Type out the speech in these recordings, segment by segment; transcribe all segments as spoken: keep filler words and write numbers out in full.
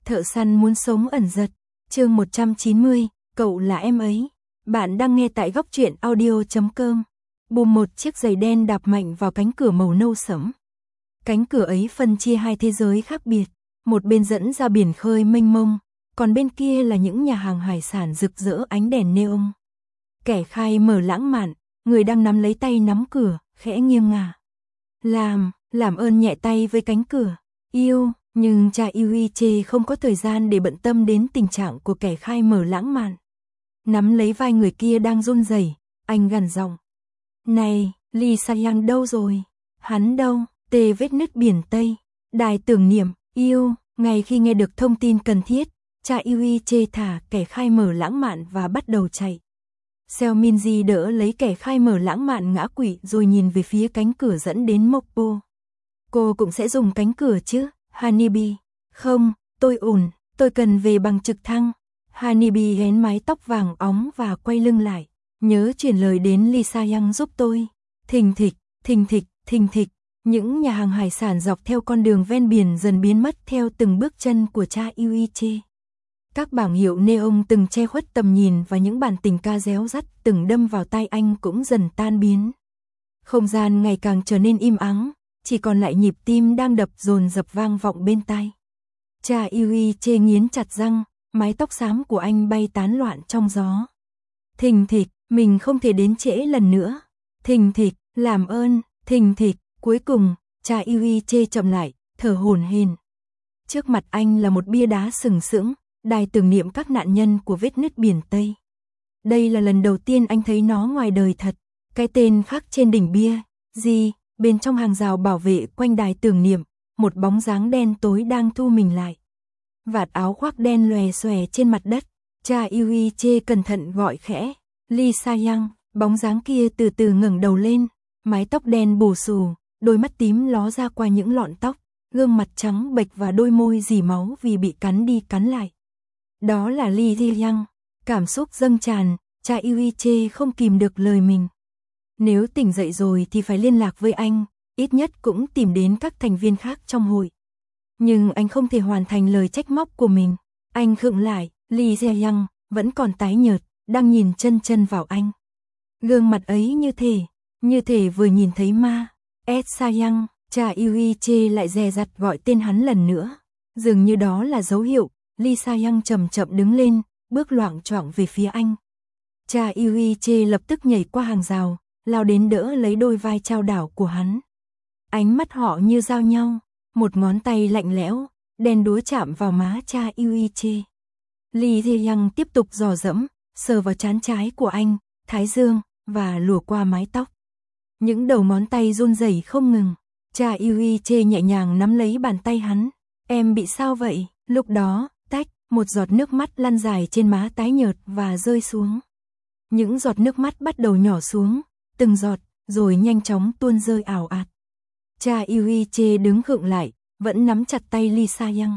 Thợ săn muốn sống ẩn giật, chương một trăm chín mươi, cậu là em ấy. Bạn đang nghe tại góc truyện audio chấm com. Bùm, một chiếc giày đen đạp mạnh vào cánh cửa màu nâu sẫm. Cánh cửa ấy phân chia hai thế giới khác biệt, một bên dẫn ra biển khơi mênh mông, còn bên kia là những nhà hàng hải sản rực rỡ ánh đèn neon. Kẻ khai mở lãng mạn, người đang nắm lấy tay nắm cửa, khẽ nghiêng ngả. Làm, làm ơn nhẹ tay với cánh cửa. Yêu, nhưng cha Yuiche không có thời gian để bận tâm đến tình trạng của kẻ khai mở lãng mạn. Nắm lấy vai người kia đang run rẩy, anh gằn giọng. Này, Lee Sa-young đâu rồi? Hắn đâu? Tê vết nứt biển Tây. Đài tưởng niệm, yêu, ngay khi nghe được thông tin cần thiết, cha Yuiche thả kẻ khai mở lãng mạn và bắt đầu chạy. Seo Minji đỡ lấy kẻ khai mở lãng mạn ngã quỵ rồi nhìn về phía cánh cửa dẫn đến Mokpo. Cô cũng sẽ dùng cánh cửa chứ, Hanibi? Không, tôi ổn, tôi cần về bằng trực thăng. Hanibi hén mái tóc vàng óng và quay lưng lại. Nhớ truyền lời đến Lee Sa-young giúp tôi. Thình thịch, thình thịch, thình thịch. Những nhà hàng hải sản dọc theo con đường ven biển dần biến mất theo từng bước chân của cha Yuiche. Các bảng hiệu neon từng che khuất tầm nhìn và những bản tình ca réo rắt từng đâm vào tai anh cũng dần tan biến. Không gian ngày càng trở nên im ắng, chỉ còn lại nhịp tim đang đập dồn dập vang vọng bên tai. Cha Yuiche nghiến chặt răng, mái tóc xám của anh bay tán loạn trong gió. Thình thịch, mình không thể đến trễ lần nữa. Thình thịch, làm ơn, thình thịch, cuối cùng, cha Yuiche chậm lại, thở hổn hển. Trước mặt anh là một bia đá sừng sững, đài tưởng niệm các nạn nhân của vết nứt biển Tây. Đây là lần đầu tiên anh thấy nó ngoài đời thật, cái tên khắc trên đỉnh bia, gì, bên trong hàng rào bảo vệ quanh đài tưởng niệm, một bóng dáng đen tối đang thu mình lại. Vạt áo khoác đen lòe xòe trên mặt đất, cha Yuiche cẩn thận gọi khẽ, Lee Sa-young, bóng dáng kia từ từ ngẩng đầu lên, mái tóc đen bù xù, đôi mắt tím ló ra qua những lọn tóc, gương mặt trắng bệch và đôi môi dì máu vì bị cắn đi cắn lại. Đó là Lee Sa-young, cảm xúc dâng tràn, cha Yuiche không kìm được lời mình. Nếu tỉnh dậy rồi thì phải liên lạc với anh, ít nhất cũng tìm đến các thành viên khác trong hội. Nhưng anh không thể hoàn thành lời trách móc của mình. Anh khựng lại, Lee Sa-young vẫn còn tái nhợt, đang nhìn chân chân vào anh. Gương mặt ấy như thể, như thể vừa nhìn thấy ma. Ed Sa-young, cha Yuiche lại dè dặt gọi tên hắn lần nữa. Dường như đó là dấu hiệu, Lee Sa-young chậm chậm đứng lên, bước loạng choạng về phía anh. Cha Yuiche lập tức nhảy qua hàng rào, lao đến đỡ lấy đôi vai trao đảo của hắn. Ánh mắt họ như giao nhau, một ngón tay lạnh lẽo, đen đúa chạm vào má cha Yuiche. Lee Sa-young tiếp tục dò dẫm, sờ vào trán trái của anh, thái dương, và lùa qua mái tóc. Những đầu ngón tay run rẩy không ngừng, cha Yuiche nhẹ nhàng nắm lấy bàn tay hắn. Em bị sao vậy? Lúc đó, tách, một giọt nước mắt lăn dài trên má tái nhợt và rơi xuống. Những giọt nước mắt bắt đầu nhỏ xuống, từng giọt, rồi nhanh chóng tuôn rơi ảo ạt. Cha Yuiche đứng khựng lại, vẫn nắm chặt tay Lee Sa-young.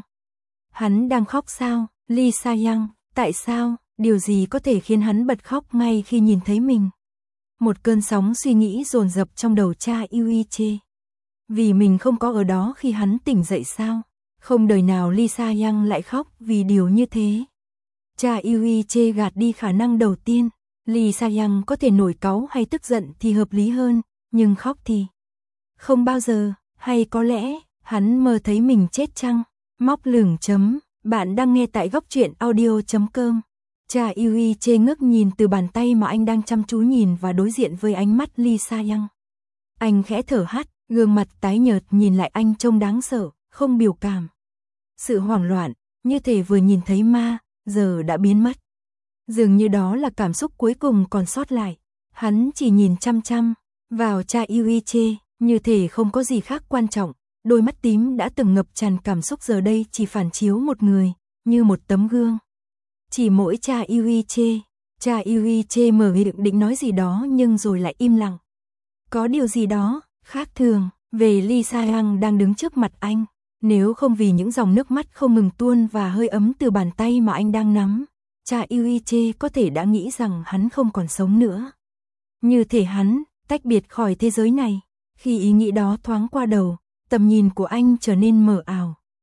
Hắn đang khóc sao? Lee Sa-young, tại sao? Điều gì có thể khiến hắn bật khóc ngay khi nhìn thấy mình? Một cơn sóng suy nghĩ dồn dập trong đầu cha Yuiche. Vì mình không có ở đó khi hắn tỉnh dậy sao? Không đời nào Lee Sa-young lại khóc vì điều như thế. Cha Yuiche gạt đi khả năng đầu tiên. Lee Sa-young có thể nổi cáu hay tức giận thì hợp lý hơn, nhưng khóc thì không bao giờ, hay có lẽ, hắn mơ thấy mình chết chăng? Móc lửng chấm, bạn đang nghe tại góc truyện audio chấm com. Cha Yuiche ngước nhìn từ bàn tay mà anh đang chăm chú nhìn và đối diện với ánh mắt Lee Sa-young. Anh khẽ thở hắt, gương mặt tái nhợt nhìn lại anh trông đáng sợ, không biểu cảm. Sự hoảng loạn, như thể vừa nhìn thấy ma, giờ đã biến mất. Dường như đó là cảm xúc cuối cùng còn sót lại. Hắn chỉ nhìn chăm chăm vào cha Yuiche, như thể không có gì khác quan trọng. Đôi mắt tím đã từng ngập tràn cảm xúc giờ đây chỉ phản chiếu một người, như một tấm gương. Chỉ mỗi cha Yuiche. Cha Yuiche mở miệng định nói gì đó nhưng rồi lại im lặng. Có điều gì đó khác thường về Lee Sa-young đang đứng trước mặt anh. Nếu không vì những dòng nước mắt không ngừng tuôn và hơi ấm từ bàn tay mà anh đang nắm, cha Yuiche có thể đã nghĩ rằng hắn không còn sống nữa. Như thể hắn tách biệt khỏi thế giới này. Khi ý nghĩ đó thoáng qua đầu, tầm nhìn của anh trở nên mờ ảo.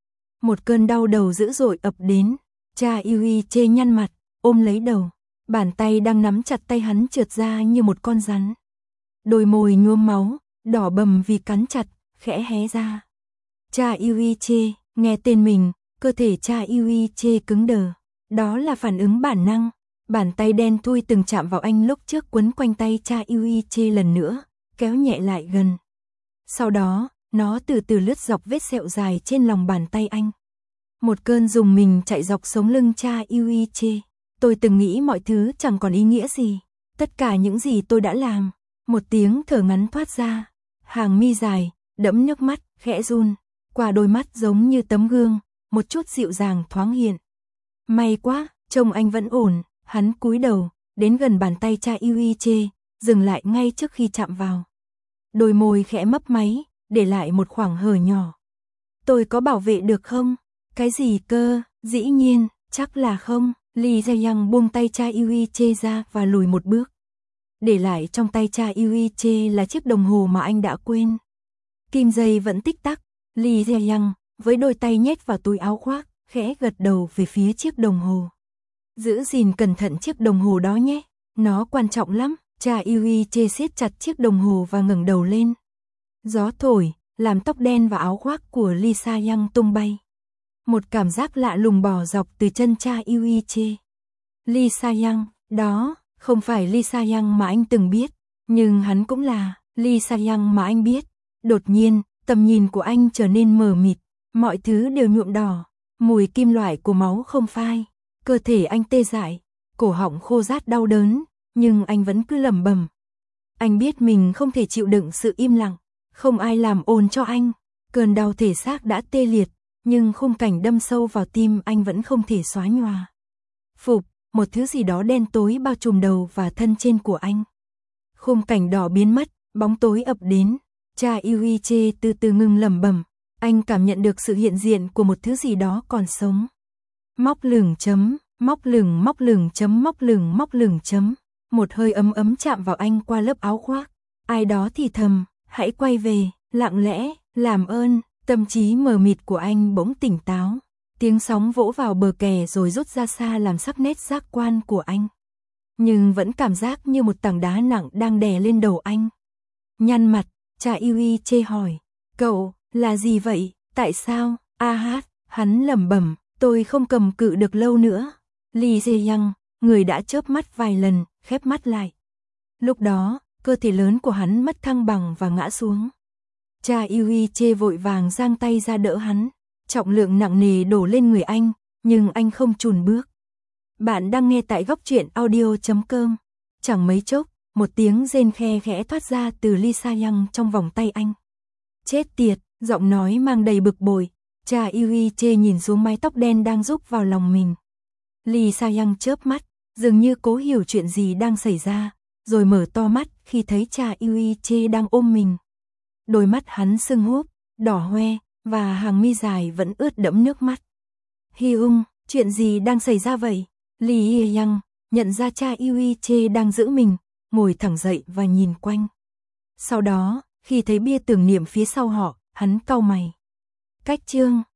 Một cơn đau đầu dữ dội ập đến, cha Yui chê nhăn mặt, ôm lấy đầu, bàn tay đang nắm chặt tay hắn trượt ra như một con rắn. Đôi môi nhuốm máu, đỏ bầm vì cắn chặt, khẽ hé ra. Cha Yui chê, nghe tên mình, cơ thể cha Yui chê cứng đờ. Đó là phản ứng bản năng. Bàn tay đen thui từng chạm vào anh lúc trước quấn quanh tay cha Yui chê lần nữa, kéo nhẹ lại gần. Sau đó, nó từ từ lướt dọc vết sẹo dài trên lòng bàn tay anh. Một cơn rùng mình chạy dọc sống lưng cha Yui chê. Tôi từng nghĩ mọi thứ chẳng còn ý nghĩa gì. Tất cả những gì tôi đã làm. Một tiếng thở ngắn thoát ra. Hàng mi dài, đẫm nước mắt, khẽ run. Qua đôi mắt giống như tấm gương, một chút dịu dàng thoáng hiện. May quá, trông anh vẫn ổn. Hắn cúi đầu, đến gần bàn tay cha Yui chê, dừng lại ngay trước khi chạm vào. Đôi môi khẽ mấp máy, để lại một khoảng hở nhỏ. Tôi có bảo vệ được không? Cái gì cơ? Dĩ nhiên, chắc là không. Lee Jae-young buông tay cha Yui chê ra và lùi một bước. Để lại trong tay cha Yui chê là chiếc đồng hồ mà anh đã quên. Kim giây vẫn tích tắc. Lee Jae-young với đôi tay nhét vào túi áo khoác, khẽ gật đầu về phía chiếc đồng hồ. Giữ gìn cẩn thận chiếc đồng hồ đó nhé, nó quan trọng lắm. Cha Yui chê siết chặt chiếc đồng hồ và ngẩng đầu lên. Gió thổi, làm tóc đen và áo khoác của Lee Sa-young tung bay. Một cảm giác lạ lùng bò dọc từ chân cha Yui chê. Lee Sa-young, đó, không phải Lee Sa-young mà anh từng biết, nhưng hắn cũng là Lee Sa-young mà anh biết. Đột nhiên, tầm nhìn của anh trở nên mờ mịt, mọi thứ đều nhuộm đỏ, mùi kim loại của máu không phai. Cơ thể anh tê dại, cổ họng khô rát đau đớn, nhưng anh vẫn cứ lẩm bẩm. Anh biết mình không thể chịu đựng sự im lặng, không ai làm ồn cho anh. Cơn đau thể xác đã tê liệt, nhưng khung cảnh đâm sâu vào tim anh vẫn không thể xóa nhòa. Phục, một thứ gì đó đen tối bao trùm đầu và thân trên của anh. Khung cảnh đỏ biến mất, bóng tối ập đến. Cha Yui chê từ từ ngừng lẩm bẩm. Anh cảm nhận được sự hiện diện của một thứ gì đó còn sống. Móc lửng chấm, móc lửng móc lửng chấm móc lửng móc lửng chấm. Một hơi ấm ấm chạm vào anh qua lớp áo khoác. Ai đó thì thầm, hãy quay về, lặng lẽ, làm ơn. Tâm trí mờ mịt của anh bỗng tỉnh táo. Tiếng sóng vỗ vào bờ kè rồi rút ra xa làm sắc nét giác quan của anh. Nhưng vẫn cảm giác như một tảng đá nặng đang đè lên đầu anh. Nhăn mặt, cha Yui chê hỏi, cậu, là gì vậy, tại sao, a hát, hắn lẩm bẩm. Tôi không cầm cự được lâu nữa. Lee Jae-young, người đã chớp mắt vài lần, khép mắt lại. Lúc đó, cơ thể lớn của hắn mất thăng bằng và ngã xuống. Cha Yui chê vội vàng giang tay ra đỡ hắn. Trọng lượng nặng nề đổ lên người anh, nhưng anh không chùn bước. Bạn đang nghe tại góc truyện audio chấm com. Chẳng mấy chốc, một tiếng rên khe khẽ thoát ra từ Lee Sa-young trong vòng tay anh. Chết tiệt, giọng nói mang đầy bực bội. Cha Yui chê nhìn xuống mái tóc đen đang rúc vào lòng mình. Lee Sa-young chớp mắt, dường như cố hiểu chuyện gì đang xảy ra, rồi mở to mắt khi thấy cha Yui chê đang ôm mình. Đôi mắt hắn sưng húp, đỏ hoe, và hàng mi dài vẫn ướt đẫm nước mắt. Hyung, chuyện gì đang xảy ra vậy? Lee Jae-young nhận ra cha Yui chê đang giữ mình, ngồi thẳng dậy và nhìn quanh. Sau đó, khi thấy bia tưởng niệm phía sau họ, hắn cau mày. Cách chương